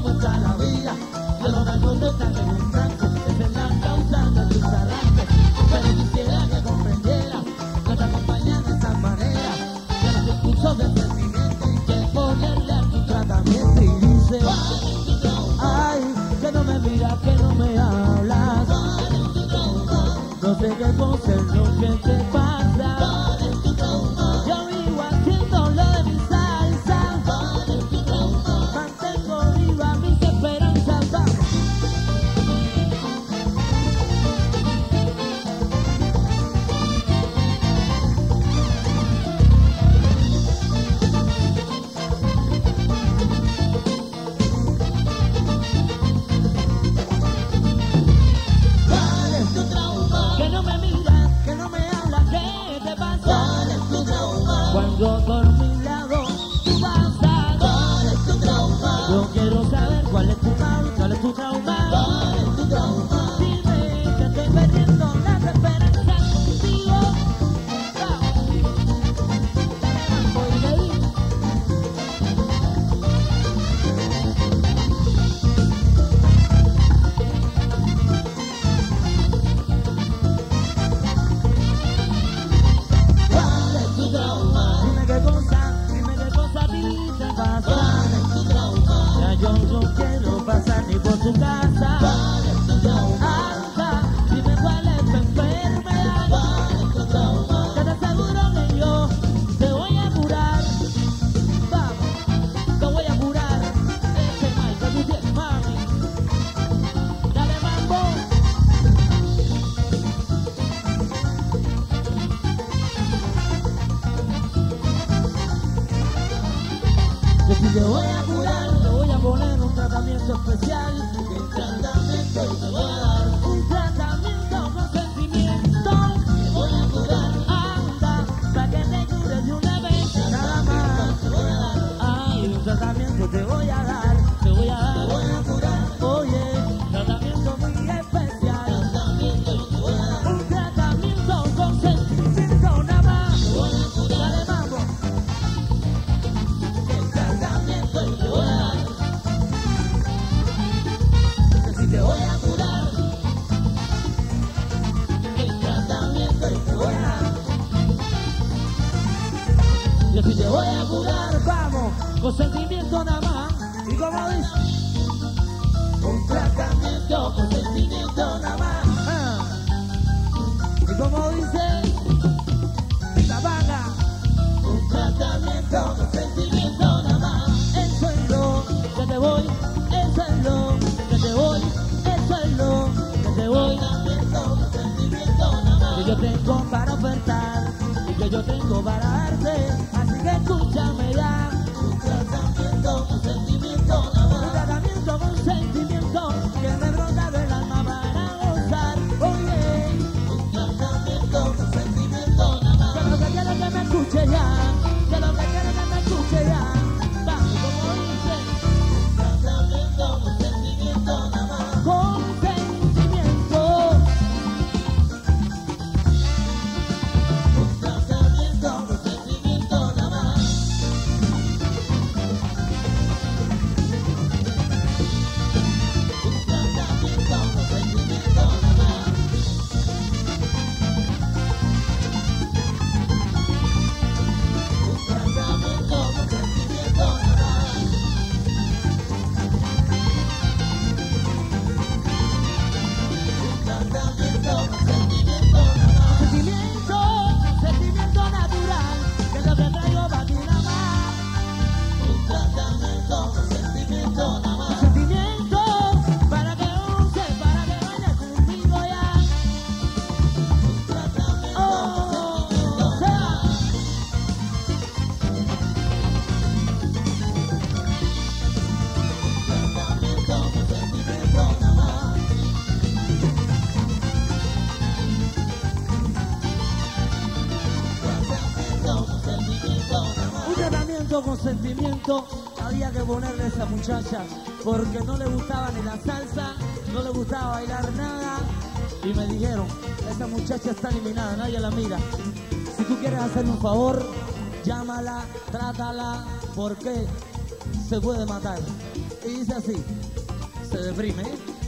cómo está la vida. Yo lo mejor no está en un tranco, esa es la causa de tus arranques. Pero quisiera que comprendiera, no te acompañan de esa manera. Que los impulsos del sentimiento hay que ponerle a tu tratamiento. Y dice, ay, que no me miras, que no me hablas. No sé qué cosa es lo que te pasa. Yo vivo haciendo lo de mi salsa. Mantengo viva mis esperanzas. Vamos. Que no me miras, que no me hablas, ¿qué te pasa? Cuando por mi lado tú pasas, yo quiero saber cuál es tu mal, cuál es tu trauma. Dime que estoy perdiendo las esperanzas contigo. Dime qué cosa a ti te pasa. Ya yo no quiero pasar ni por tu casa. Anda, dime cuál es tu enfermedad. Que te aseguro que yo te voy a curar. Vamos, te voy a curar. Ese mal que tú tienes, mami. Dale, mambo. Que si te voy a curar, te voy a poner un tratamiento especial. ¿Qué tratamiento te voy a dar? Un tratamiento con sentimiento. Te voy a curar. Anda, para que te cures de una vez. Nada más. Te voy a dar. Ay, un tratamiento te voy a dar. Te voy a dar. Te voy a curar. Oye, tratamiento muy especial. Tratamiento te voy a dar. Un tratamiento con sentimiento nada más. Te voy a curar. Dale, mambo. Te voy a dar. Que si te voy a curar, el tratamiento te voy a dar. Que si te voy a curar, vamos, con sentimiento nada más. Y como dice, un tratamiento con sentimiento nada más. Y como dice la vaga, un tratamiento con sentimiento nada más. Eso es lo que te voy, eso es lo que te voy, eso es lo que te voy. Que yo tengo para ofertar y que yo tengo para darte, así que escúchame ya. Un tratamiento con sentimiento nada más. Un tratamiento con sentimiento que me brota del alma para gozar. Oye, un tratamiento con sentimiento nada más. Que lo que quiero que me escuche ya, que lo que quiero que me escuche ya. Vamos, como dice, un tratamiento con sentimiento nada más. Con sentimiento. Un tratamiento con sentimiento nada más. Un tratamiento con sentimiento nada más. Un tratamiento con sentimiento nada más. Un tratamiento con sentimiento nada más. Sentimiento natural, que es lo que traigo para ti nada más. Un tratamiento con sentimiento nada más. Sentimiento para que uses, para que vayas conmigo ya. Un tratamiento con sentimiento nada más. Tratamiento con sentimiento nada más. Un tratamiento con sentimiento había que ponerle a esa muchacha porque no le gustaba ni la salsa, no le gustaba bailar nada y me dijeron, esa muchacha está eliminada, nadie la mira. Si tú quieres hacerme un favor, llámala, trátala, porque se puede matar. Y dice así, se deprime.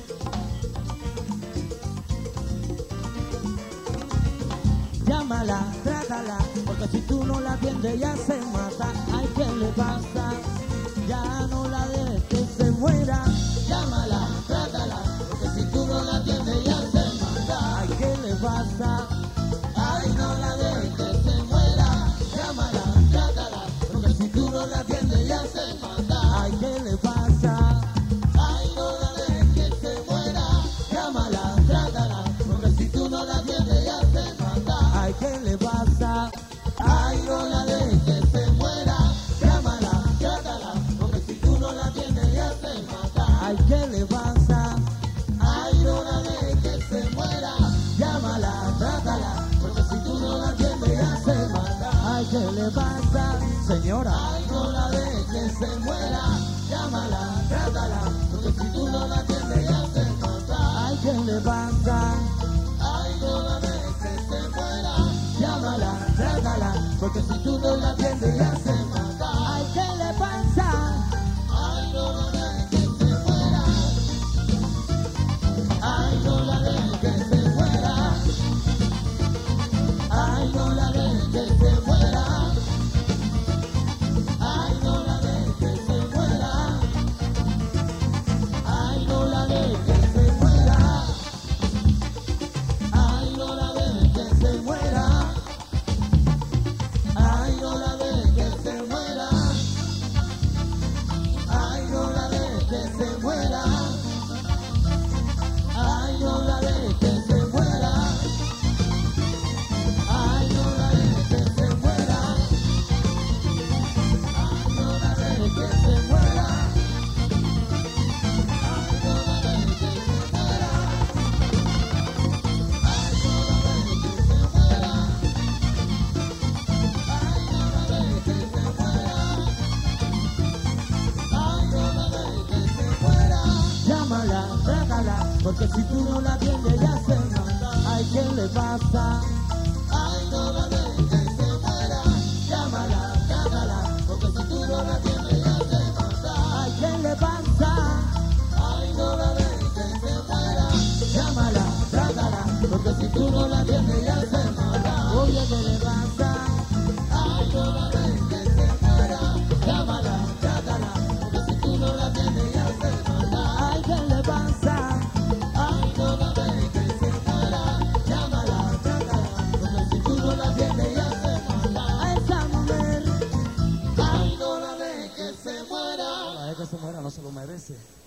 Llámala, trátala, porque si tú no la atiendes ya se mata. Ay, ¿qué le pasa? Ya no la dejes que se muera. Llámala, trátala, porque si tú no la atiendes ya se mata. Ay, ¿qué le pasa? Ay, no la dejes que se muera. Llámala, trátala, porque si tú no la atiendes ya se mata. Ay, ¿qué le pasa? Ay, no la dejes que se muera. Llámala, trátala, porque si tú no la atiendes ya se mata. Ay, ¿qué le pasa? Ay, no la dejes que se muera. Llámala, trátala, porque si tú no la atiendes ya se mata. Ay, ¿qué le pasa? Ay, no la dejes que se muera. Llámala, trátala, porque si tú no la atiendes ya se mata. Ay, ¿qué le pasa, señora? Ay, no la dejes que se muera. Llámala, trátala, porque si tú no la atiendes ya se mata. Ay, ¿qué le pasa? Ay, no la dejes que se muera. Llámala, trátala, porque si tú no la atiendes ya se mata. Ay, ¿qué le pasa? Ay, no la dejes que se muera. Ay, no la dejes que se muera. Ay, no la dejes que se muera. Ay, no la dejes que se muera. Ay, no la dejes que se muera. Ay, no la dejes que se muera. Ay, no la dejes que se muera. Ay, no la dejes que se muera. Ay, no la dejes que se muera. Ay, no la dejes que se muera. Ay, no la dejes que se muera. Ay, no la dejes que se muera. Ay, no la dejes que se muera. Ay, no la dejes que se muera. Ay, no la dejes que se muera. Llámala, trátala, porque si tú no la atiendes ya se mata. Ay, ¿qué le pasa? Ay, no la dejes que se muera. Llámala, trátala, porque si tú no la atiendes ya se mata. Ay, ¿qué le pasa? Ay, no la dejes que se muera. Llámala, trátala, porque si tú no la atiendes ya se mata. Oye, ¿qué le pasa? Ay, no la dejes que se muera. Llámala, trátala, porque si tú no la atiendes ya se mata. Ay, ¿qué le pasa? Ay, no la dejes que se muera. Llámala, trátala, porque si tú no la atiendes ya se mata. A esa mujer, ay, no la dejes que se muera. No la dejes que se muera, no se lo merece.